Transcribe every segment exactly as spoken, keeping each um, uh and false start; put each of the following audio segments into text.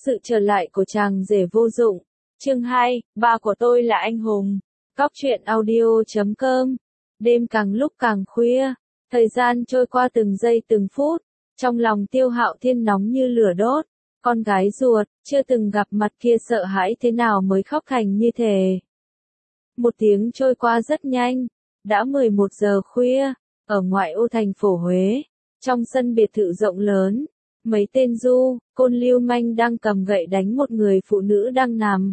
Sự trở lại của chàng rể vô dụng. Chương hai, ba của tôi là anh hùng. Góc truyện audio chấm com. Đêm càng lúc càng khuya, thời gian trôi qua từng giây từng phút, trong lòng Tiêu Hạo Thiên nóng như lửa đốt. Con gái ruột, chưa từng gặp mặt kia sợ hãi thế nào mới khóc thành như thế. Một tiếng trôi qua rất nhanh, đã mười một giờ khuya, ở ngoại ô thành phố Huế, trong sân biệt thự rộng lớn, mấy tên du, côn lưu manh đang cầm gậy đánh một người phụ nữ đang nằm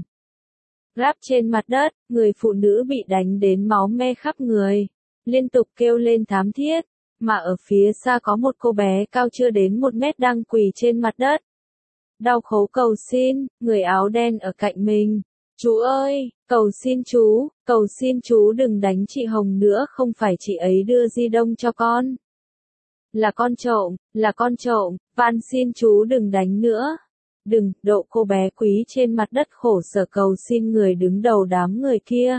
ráp trên mặt đất. Người phụ nữ bị đánh đến máu me khắp người, liên tục kêu lên thảm thiết, mà ở phía xa có một cô bé cao chưa đến một mét đang quỳ trên mặt đất. Đau khổ cầu xin, người áo đen ở cạnh mình. Chú ơi, cầu xin chú, cầu xin chú đừng đánh chị Hồng nữa, không phải chị ấy đưa di động cho con. Là con trộm, là con trộm, van xin chú đừng đánh nữa. Đừng, độ cô bé quý trên mặt đất khổ sở cầu xin người đứng đầu đám người kia.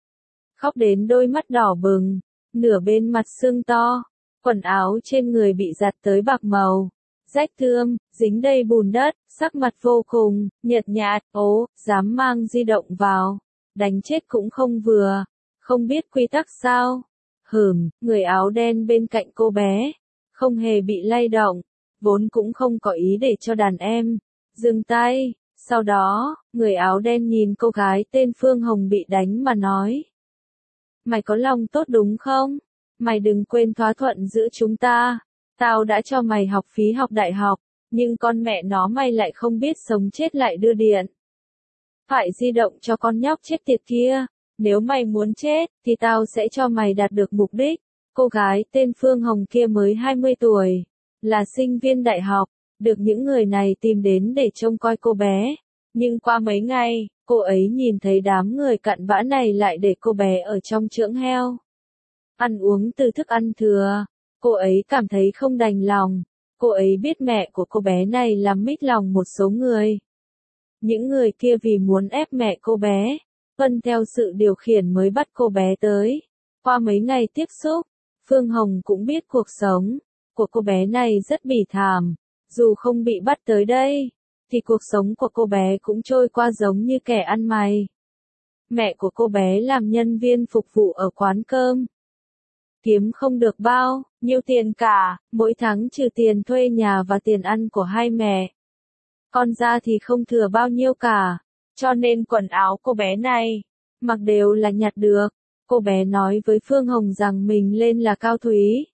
Khóc đến đôi mắt đỏ bừng, nửa bên mặt sưng to, quần áo trên người bị giặt tới bạc màu, rách tươm, dính đầy bùn đất, sắc mặt vô cùng, nhợt nhạt, ố, dám mang di động vào, đánh chết cũng không vừa, không biết quy tắc sao. Hửm, người áo đen bên cạnh cô bé, không hề bị lay động, vốn cũng không có ý để cho đàn em dừng tay. Sau đó, người áo đen nhìn cô gái tên Phương Hồng bị đánh mà nói. Mày có lòng tốt đúng không? Mày đừng quên thỏa thuận giữa chúng ta. Tao đã cho mày học phí học đại học, nhưng con mẹ nó mày lại không biết sống chết lại đưa điện thoại di động cho con nhóc chết tiệt kia. Nếu mày muốn chết, thì tao sẽ cho mày đạt được mục đích. Cô gái tên Phương Hồng kia mới hai mươi tuổi, là sinh viên đại học, được những người này tìm đến để trông coi cô bé. Nhưng qua mấy ngày, cô ấy nhìn thấy đám người cặn bã này lại để cô bé ở trong chưởng heo, ăn uống từ thức ăn thừa. Cô ấy cảm thấy không đành lòng. Cô ấy biết mẹ của cô bé này làm mít lòng một số người. Những người kia vì muốn ép mẹ cô bé, tuân theo sự điều khiển mới bắt cô bé tới. Qua mấy ngày tiếp xúc, Phương Hồng cũng biết cuộc sống của cô bé này rất bỉ thảm. Dù không bị bắt tới đây, thì cuộc sống của cô bé cũng trôi qua giống như kẻ ăn mày. Mẹ của cô bé làm nhân viên phục vụ ở quán cơm, kiếm không được bao nhiêu tiền cả, mỗi tháng trừ tiền thuê nhà và tiền ăn của hai mẹ con ra thì không thừa bao nhiêu cả, cho nên quần áo cô bé này mặc đều là nhặt được. Cô bé nói với Phương Hồng rằng mình lên là Cao Thúy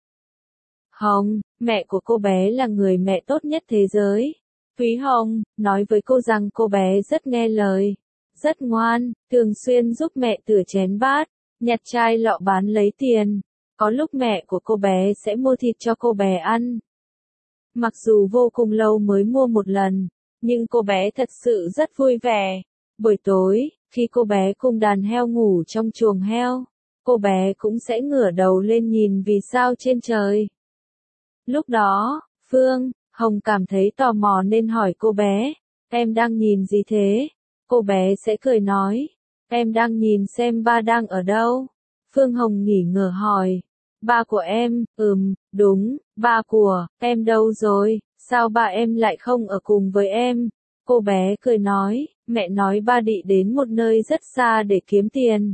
Hồng, mẹ của cô bé là người mẹ tốt nhất thế giới. Thúy Hồng nói với cô rằng cô bé rất nghe lời, rất ngoan, thường xuyên giúp mẹ rửa chén bát, nhặt chai lọ bán lấy tiền. Có lúc mẹ của cô bé sẽ mua thịt cho cô bé ăn. Mặc dù vô cùng lâu mới mua một lần, nhưng cô bé thật sự rất vui vẻ. Buổi tối, khi cô bé cùng đàn heo ngủ trong chuồng heo, cô bé cũng sẽ ngửa đầu lên nhìn vì sao trên trời. Lúc đó, Phương Hồng cảm thấy tò mò nên hỏi cô bé, em đang nhìn gì thế? Cô bé sẽ cười nói, em đang nhìn xem ba đang ở đâu. Phương Hồng nghỉ ngờ hỏi, ba của em, ừm, đúng, ba của em đâu rồi, sao ba em lại không ở cùng với em? Cô bé cười nói, mẹ nói ba đi đến một nơi rất xa để kiếm tiền.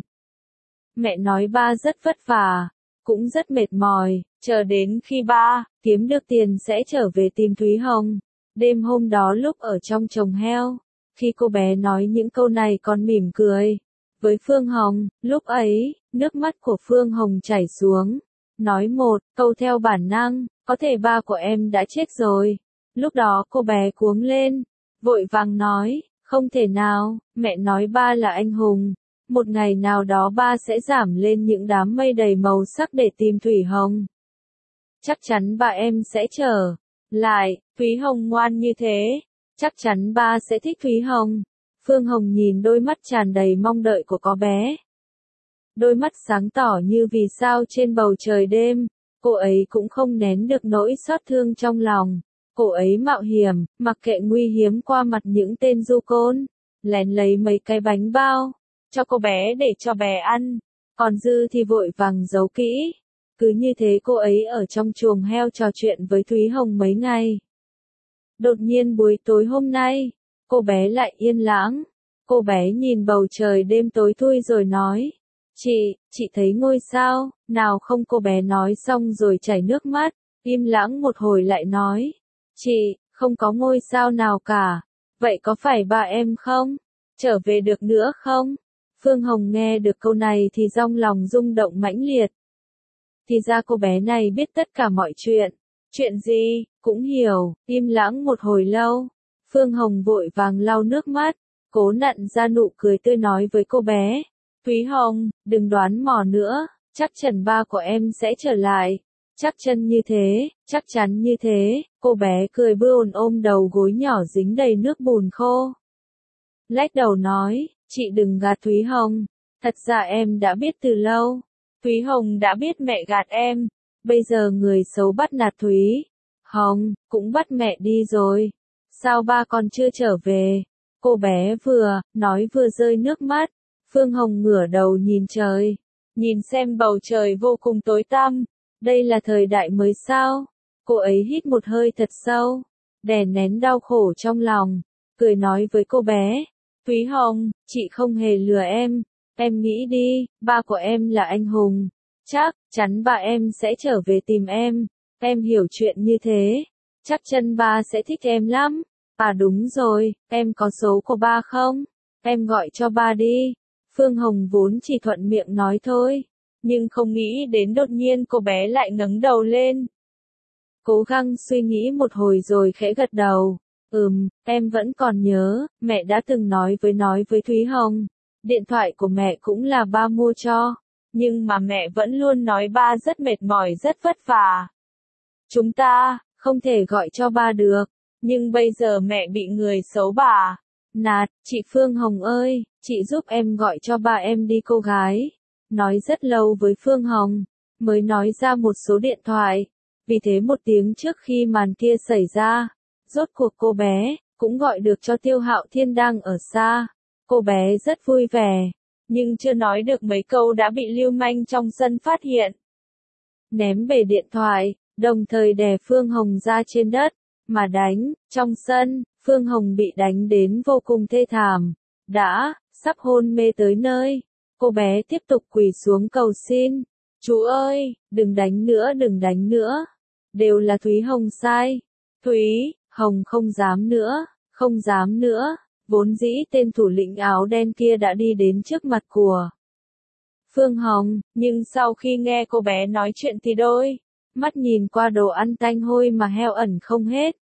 Mẹ nói ba rất vất vả, cũng rất mệt mỏi, chờ đến khi ba kiếm được tiền sẽ trở về tìm Thúy Hồng. Đêm hôm đó lúc ở trong chuồng heo, khi cô bé nói những câu này còn mỉm cười với Phương Hồng, lúc ấy, nước mắt của Phương Hồng chảy xuống, nói một câu theo bản năng, có thể ba của em đã chết rồi. Lúc đó cô bé cuống lên, vội vàng nói, không thể nào, mẹ nói ba là anh hùng. Một ngày nào đó ba sẽ giảm lên những đám mây đầy màu sắc để tìm Thủy Hồng. Chắc chắn ba em sẽ trở lại. Thúy Hồng ngoan như thế, chắc chắn ba sẽ thích Thúy Hồng. Phương Hồng nhìn đôi mắt tràn đầy mong đợi của cô bé. Đôi mắt sáng tỏ như vì sao trên bầu trời đêm. Cô ấy cũng không nén được nỗi xót thương trong lòng. Cô ấy mạo hiểm, mặc kệ nguy hiểm qua mặt những tên du côn, lén lấy mấy cái bánh bao cho cô bé để cho bé ăn, còn dư thì vội vàng giấu kỹ. Cứ như thế cô ấy ở trong chuồng heo trò chuyện với Thúy Hồng mấy ngày. Đột nhiên buổi tối hôm nay, cô bé lại yên lãng. Cô bé nhìn bầu trời đêm tối thui rồi nói, chị, chị thấy ngôi sao, nào không, cô bé nói xong rồi chảy nước mắt, im lặng một hồi lại nói, chị, không có ngôi sao nào cả, vậy có phải ba em không? Trở về được nữa không? Phương Hồng nghe được câu này thì trong lòng rung động mãnh liệt. Thì ra cô bé này biết tất cả mọi chuyện. Chuyện gì, cũng hiểu, im lặng một hồi lâu. Phương Hồng vội vàng lau nước mắt, cố nặn ra nụ cười tươi nói với cô bé. Thúy Hồng, đừng đoán mò nữa, chắc chắn ba của em sẽ trở lại. Chắc chân như thế, chắc chắn như thế, cô bé cười bươn ôm đầu gối nhỏ dính đầy nước bùn khô. Lách đầu nói, chị đừng gạt Thúy Hồng, thật ra em đã biết từ lâu. Thúy Hồng đã biết mẹ gạt em, bây giờ người xấu bắt nạt Thúy Hồng, cũng bắt mẹ đi rồi. Sao ba còn chưa trở về? Cô bé vừa nói vừa rơi nước mắt. Phương Hồng ngửa đầu nhìn trời, nhìn xem bầu trời vô cùng tối tăm. Đây là thời đại mới sao? Cô ấy hít một hơi thật sâu, đè nén đau khổ trong lòng, cười nói với cô bé. Thúy Hồng, chị không hề lừa em. Em nghĩ đi, ba của em là anh hùng. Chắc chắn ba em sẽ trở về tìm em. Em hiểu chuyện như thế. Chắc chắn ba sẽ thích em lắm. À đúng rồi, em có số của ba không? Em gọi cho ba đi. Phương Hồng vốn chỉ thuận miệng nói thôi, nhưng không nghĩ đến đột nhiên cô bé lại ngẩng đầu lên. Cố gắng suy nghĩ một hồi rồi khẽ gật đầu. Ừm, em vẫn còn nhớ, mẹ đã từng nói với nói với Thúy Hồng. Điện thoại của mẹ cũng là ba mua cho. Nhưng mà mẹ vẫn luôn nói ba rất mệt mỏi rất vất vả. Chúng ta, không thể gọi cho ba được. Nhưng bây giờ mẹ bị người xấu bà nạt, chị Phương Hồng ơi, chị giúp em gọi cho ba em đi. Cô gái nói rất lâu với Phương Hồng, mới nói ra một số điện thoại. Vì thế một tiếng trước khi màn kia xảy ra, rốt cuộc cô bé cũng gọi được cho Tiêu Hạo Thiên đang ở xa. Cô bé rất vui vẻ, nhưng chưa nói được mấy câu đã bị lưu manh trong sân phát hiện. Ném bể điện thoại, đồng thời đè Phương Hồng ra trên đất, mà đánh. Trong sân, Phương Hồng bị đánh đến vô cùng thê thảm, đã sắp hôn mê tới nơi. Cô bé tiếp tục quỳ xuống cầu xin. Chú ơi, đừng đánh nữa, đừng đánh nữa. Đều là Thúy Hồng sai. Thúy Hồng không dám nữa, không dám nữa. Vốn dĩ tên thủ lĩnh áo đen kia đã đi đến trước mặt của Phương Hồng, nhưng sau khi nghe cô bé nói chuyện thì đôi mắt nhìn qua đồ ăn tanh hôi mà heo ẩn không hết.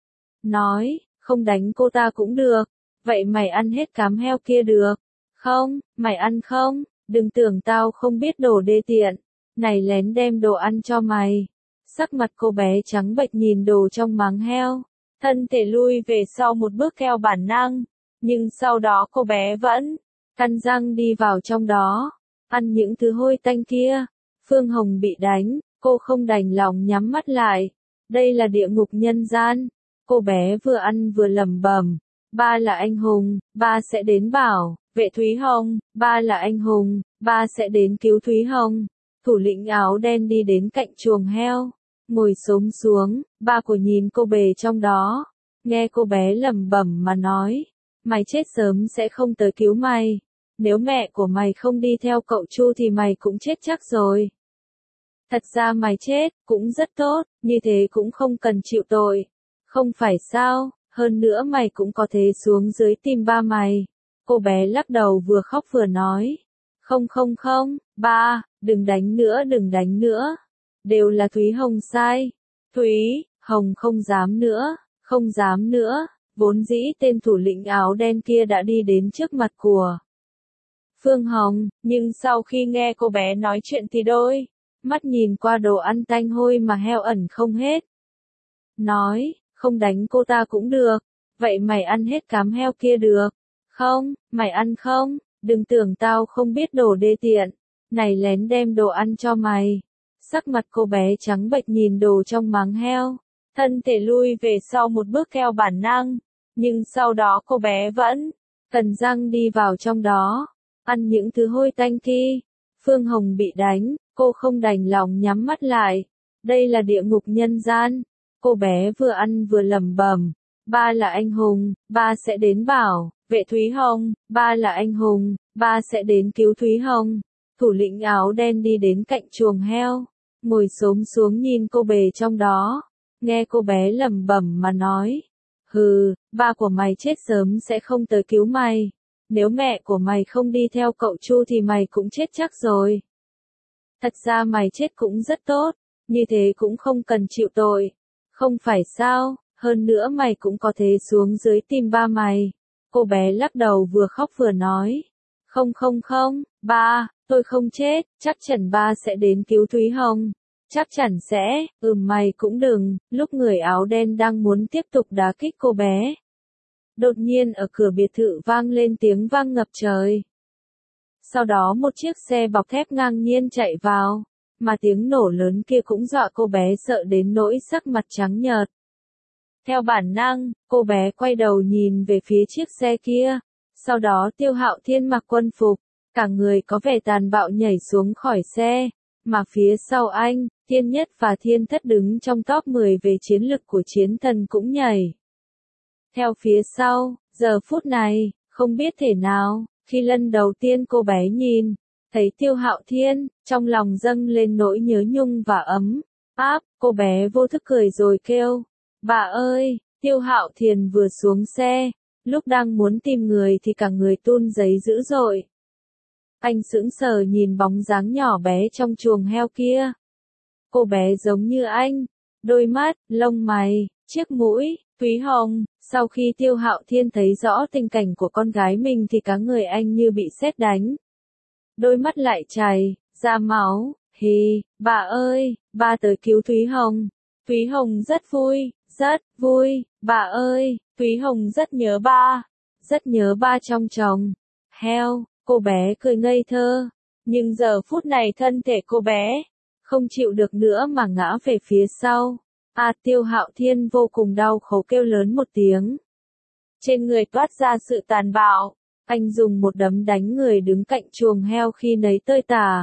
Nói, không đánh cô ta cũng được, vậy mày ăn hết cám heo kia được không? Mày ăn không? Đừng tưởng tao không biết đồ đê tiện, này lén đem đồ ăn cho mày. Sắc mặt cô bé trắng bệch nhìn đồ trong máng heo, thân thể lui về sau một bước theo bản năng, nhưng sau đó cô bé vẫn cắn răng đi vào trong đó, ăn những thứ hôi tanh kia. Phương Hồng bị đánh, cô không đành lòng nhắm mắt lại. Đây là địa ngục nhân gian. Cô bé vừa ăn vừa lẩm bẩm, ba là anh hùng, ba sẽ đến bảo vệ Thúy Hồng, ba là anh hùng, ba sẽ đến cứu Thúy Hồng. Thủ lĩnh áo đen đi đến cạnh chuồng heo, ngồi xổm xuống, ba của nhìn cô bề trong đó, nghe cô bé lẩm bẩm mà nói, mày chết sớm sẽ không tới cứu mày. Nếu mẹ của mày không đi theo cậu Chu thì mày cũng chết chắc rồi. Thật ra mày chết cũng rất tốt, như thế cũng không cần chịu tội. Không phải sao, hơn nữa mày cũng có thể xuống dưới tìm ba mày. Cô bé lắc đầu vừa khóc vừa nói. Không không không, ba, đừng đánh nữa đừng đánh nữa. Đều là Thúy Hồng sai. Thúy Hồng không dám nữa, không dám nữa. Vốn dĩ tên thủ lĩnh áo đen kia đã đi đến trước mặt của Phương Hồng, nhưng sau khi nghe cô bé nói chuyện thì đôi mắt nhìn qua đồ ăn tanh hôi mà heo ẩn không hết. Nói, không đánh cô ta cũng được, vậy mày ăn hết cám heo kia được không? Mày ăn không? Đừng tưởng tao không biết đồ đê tiện, này lén đem đồ ăn cho mày. Sắc mặt cô bé trắng bệch nhìn đồ trong máng heo, thân thể lui về sau một bước theo bản năng, nhưng sau đó cô bé vẫn cắn răng đi vào trong đó, ăn những thứ hôi tanh kia. Phương Hồng bị đánh, cô không đành lòng nhắm mắt lại. Đây là địa ngục nhân gian. Cô bé vừa ăn vừa lẩm bẩm, ba là anh hùng, ba sẽ đến bảo vệ Thúy Hồng, ba là anh hùng, ba sẽ đến cứu Thúy Hồng. Thủ lĩnh áo đen đi đến cạnh chuồng heo, ngồi xổm xuống nhìn cô bề trong đó, nghe cô bé lẩm bẩm mà nói, hừ, ba của mày chết sớm sẽ không tới cứu mày, nếu mẹ của mày không đi theo cậu Chu thì mày cũng chết chắc rồi. Thật ra mày chết cũng rất tốt, như thế cũng không cần chịu tội, không phải sao, hơn nữa mày cũng có thể xuống dưới tìm ba mày. Cô bé lắc đầu vừa khóc vừa nói, không không không, ba, tôi không chết, chắc chắn ba sẽ đến cứu Thúy Hồng. Chắc chắn sẽ, ừm mày cũng đừng, lúc người áo đen đang muốn tiếp tục đá kích cô bé. Đột nhiên ở cửa biệt thự vang lên tiếng vang ngập trời. Sau đó một chiếc xe bọc thép ngang nhiên chạy vào, mà tiếng nổ lớn kia cũng dọa cô bé sợ đến nỗi sắc mặt trắng nhợt. Theo bản năng, cô bé quay đầu nhìn về phía chiếc xe kia, sau đó Tiêu Hạo Thiên mặc quân phục, cả người có vẻ tàn bạo nhảy xuống khỏi xe, mà phía sau anh, Thiên Nhất và Thiên Thất đứng trong top mười về chiến lực của chiến thần cũng nhảy. Theo phía sau, giờ phút này, không biết thể nào, khi lần đầu tiên cô bé nhìn, thấy Tiêu Hạo Thiên, trong lòng dâng lên nỗi nhớ nhung và ấm áp, cô bé vô thức cười rồi kêu, bà ơi, Tiêu Hạo Thiên vừa xuống xe, lúc đang muốn tìm người thì cả người run rẩy dữ dội. Anh sững sờ nhìn bóng dáng nhỏ bé trong chuồng heo kia. Cô bé giống như anh, đôi mắt, lông mày, chiếc mũi, Thúy Hồng. Sau khi Tiêu Hạo Thiên thấy rõ tình cảnh của con gái mình thì cả người anh như bị sét đánh. Đôi mắt lại chảy ra máu, hì, bà ơi, ba tới cứu Thúy Hồng. Thúy Hồng rất vui, rất vui, bà ơi, Thúy Hồng rất nhớ ba, rất nhớ ba trong chồng. Heo, cô bé cười ngây thơ, nhưng giờ phút này thân thể cô bé không chịu được nữa mà ngã về phía sau. À, Tiêu Hạo Thiên vô cùng đau khổ kêu lớn một tiếng. Trên người toát ra sự tàn bạo, anh dùng một đấm đánh người đứng cạnh chuồng heo khi nấy tơi tả.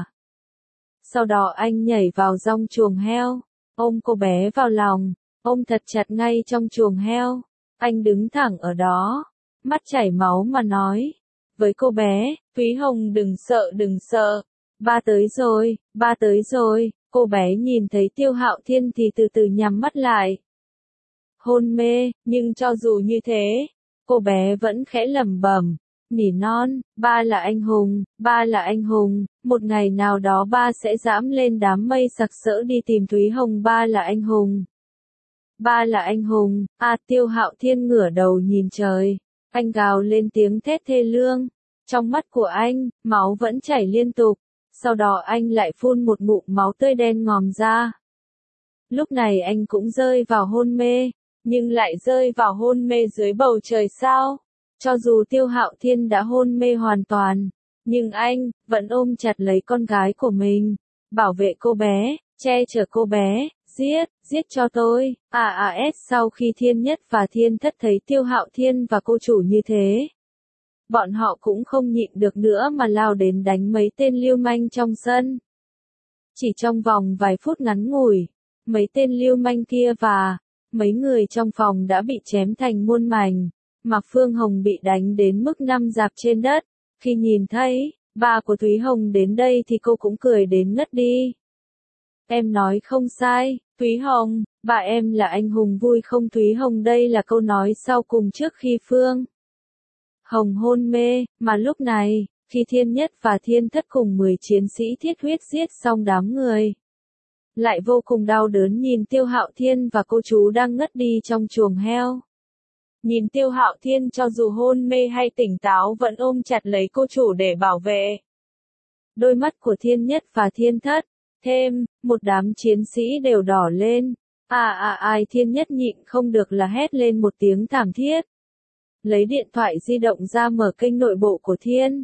Sau đó anh nhảy vào trong chuồng heo, ôm cô bé vào lòng, ôm thật chặt ngay trong chuồng heo. Anh đứng thẳng ở đó, mắt chảy máu mà nói với cô bé, Thúy Hồng đừng sợ đừng sợ, ba tới rồi, ba tới rồi. Cô bé nhìn thấy Tiêu Hạo Thiên thì từ từ nhắm mắt lại. Hôn mê, nhưng cho dù như thế, cô bé vẫn khẽ lẩm bẩm, nỉ non, ba là anh hùng, ba là anh hùng, một ngày nào đó ba sẽ dẫm lên đám mây sặc sỡ đi tìm Thúy Hồng, ba là anh hùng. Ba là anh hùng, à Tiêu Hạo Thiên ngửa đầu nhìn trời, anh gào lên tiếng thét thê lương, trong mắt của anh, máu vẫn chảy liên tục. Sau đó anh lại phun một ngụm máu tươi đen ngòm ra. Lúc này anh cũng rơi vào hôn mê, nhưng lại rơi vào hôn mê dưới bầu trời sao. Cho dù Tiêu Hạo Thiên đã hôn mê hoàn toàn, nhưng anh vẫn ôm chặt lấy con gái của mình, bảo vệ cô bé, che chở cô bé, giết, giết cho tôi. À à s sau khi Thiên Nhất và Thiên Thất thấy Tiêu Hạo Thiên và cô chủ như thế, bọn họ cũng không nhịn được nữa mà lao đến đánh mấy tên lưu manh trong sân. Chỉ trong vòng vài phút ngắn ngủi, mấy tên lưu manh kia và mấy người trong phòng đã bị chém thành muôn mảnh, mà Phương Hồng bị đánh đến mức nằm rạp trên đất. Khi nhìn thấy ba của Thúy Hồng đến đây thì cô cũng cười đến ngất đi. Em nói không sai, Thúy Hồng, bà em là anh hùng vui không? Thúy Hồng đây là câu nói sau cùng trước khi Phương Hồng hôn mê, mà lúc này, khi Thiên Nhất và Thiên Thất cùng mười chiến sĩ thiết huyết giết xong đám người, lại vô cùng đau đớn nhìn Tiêu Hạo Thiên và cô chú đang ngất đi trong chuồng heo. Nhìn Tiêu Hạo Thiên cho dù hôn mê hay tỉnh táo vẫn ôm chặt lấy cô chủ để bảo vệ. Đôi mắt của Thiên Nhất và Thiên Thất, thêm, một đám chiến sĩ đều đỏ lên. À à ai Thiên Nhất nhịn không được là hét lên một tiếng thảm thiết. Lấy điện thoại di động ra mở kênh nội bộ của Thiên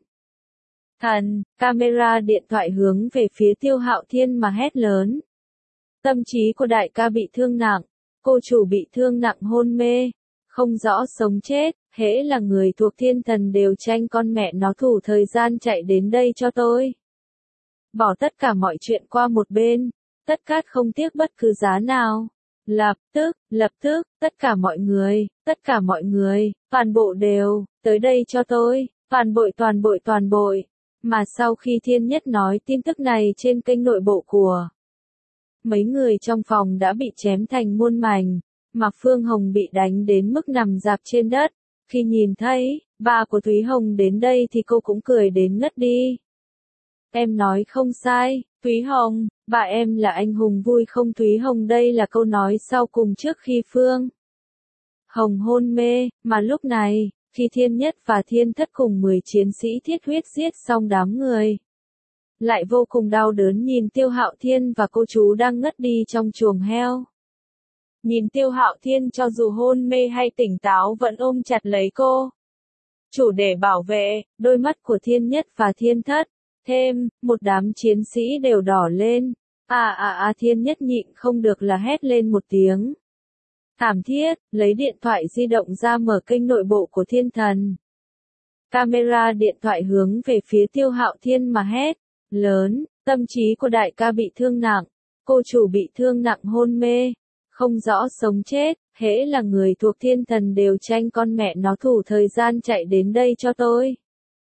Thần, camera điện thoại hướng về phía Tiêu Hạo Thiên mà hét lớn. Tâm trí của đại ca bị thương nặng, cô chủ bị thương nặng hôn mê, không rõ sống chết, hễ là người thuộc Thiên Thần đều tranh con mẹ nó thủ thời gian chạy đến đây cho tôi. Bỏ tất cả mọi chuyện qua một bên, tất cát không tiếc bất cứ giá nào. Lập tức, lập tức, tất cả mọi người, tất cả mọi người, toàn bộ đều, tới đây cho tôi, toàn bội toàn bội toàn bội. Mà sau khi Thiên Nhất nói tin tức này trên kênh nội bộ của mấy người trong phòng đã bị chém thành muôn mảnh, mà Phương Hồng bị đánh đến mức nằm rạp trên đất. Khi nhìn thấy ba của Thúy Hồng đến đây thì cô cũng cười đến ngất đi. Em nói không sai, Thúy Hồng, bà em là anh hùng vui không? Thúy Hồng đây là câu nói sau cùng trước khi Phương Hồng hôn mê, mà lúc này, khi Thiên Nhất và Thiên Thất cùng mười chiến sĩ thiết huyết giết xong đám người, lại vô cùng đau đớn nhìn Tiêu Hạo Thiên và cô chú đang ngất đi trong chuồng heo. Nhìn Tiêu Hạo Thiên cho dù hôn mê hay tỉnh táo vẫn ôm chặt lấy cô chủ để bảo vệ, đôi mắt của Thiên Nhất và Thiên Thất, thêm, một đám chiến sĩ đều đỏ lên. À à à Thiên Nhất nhịn không được là hét lên một tiếng thảm thiết, lấy điện thoại di động ra mở kênh nội bộ của Thiên Thần. Camera điện thoại hướng về phía Tiêu Hạo Thiên mà hét lớn, tâm trí của đại ca bị thương nặng, cô chủ bị thương nặng hôn mê, không rõ sống chết, hễ là người thuộc Thiên Thần đều tranh con mẹ nó thủ thời gian chạy đến đây cho tôi.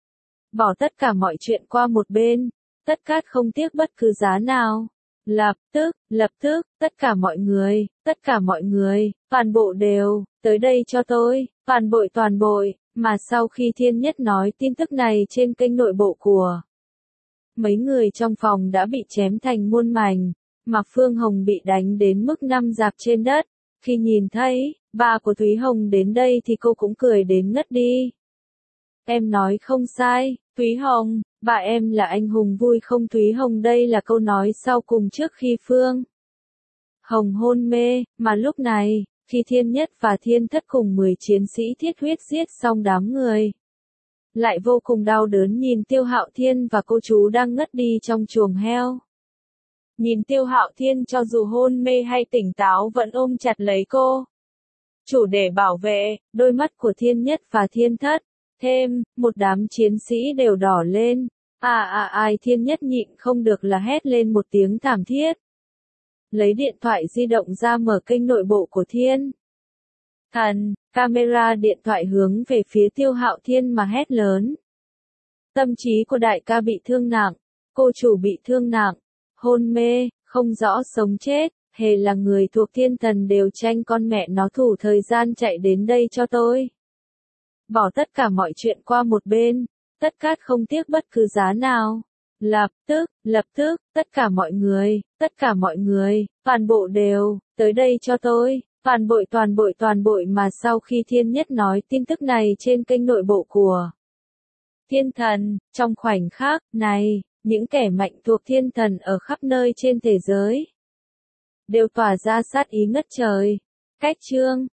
Bỏ tất cả mọi chuyện qua một bên, tất cát không tiếc bất cứ giá nào. Lập tức, lập tức, tất cả mọi người, tất cả mọi người, toàn bộ đều, tới đây cho tôi, toàn bội toàn bội. Mà sau khi Thiên Nhất nói tin tức này trên kênh nội bộ của mấy người trong phòng đã bị chém thành muôn mảnh, mà Phương Hồng bị đánh đến mức nằm rạp trên đất. Khi nhìn thấy ba của Thúy Hồng đến đây thì cô cũng cười đến ngất đi. Em nói không sai, Thúy Hồng, bà em là anh hùng vui không? Thúy Hồng đây là câu nói sau cùng trước khi Phương Hồng hôn mê, mà lúc này, khi Thiên Nhất và Thiên Thất cùng mười chiến sĩ thiết huyết giết xong đám người, lại vô cùng đau đớn nhìn Tiêu Hạo Thiên và cô chú đang ngất đi trong chuồng heo. Nhìn Tiêu Hạo Thiên cho dù hôn mê hay tỉnh táo vẫn ôm chặt lấy cô chủ để bảo vệ, đôi mắt của Thiên Nhất và Thiên Thất, thêm, một đám chiến sĩ đều đỏ lên. À à ai Thiên Nhất nhịn không được là hét lên một tiếng thảm thiết. Lấy điện thoại di động ra mở kênh nội bộ của Thiên Thần, camera điện thoại hướng về phía Tiêu Hạo Thiên mà hét lớn. Tâm trí của đại ca bị thương nặng, cô chủ bị thương nặng, hôn mê, không rõ sống chết, hề là người thuộc Thiên Thần đều tranh con mẹ nó thủ thời gian chạy đến đây cho tôi. Bỏ tất cả mọi chuyện qua một bên, tất cát không tiếc bất cứ giá nào. Lập tức, lập tức, tất cả mọi người, tất cả mọi người, toàn bộ đều, tới đây cho tôi, toàn bội toàn bội toàn bội. Mà sau khi Thiên Nhất nói tin tức này trên kênh nội bộ của Thiên Thần, trong khoảnh khắc này, những kẻ mạnh thuộc Thiên Thần ở khắp nơi trên thế giới đều tỏa ra sát ý ngất trời. Cách chương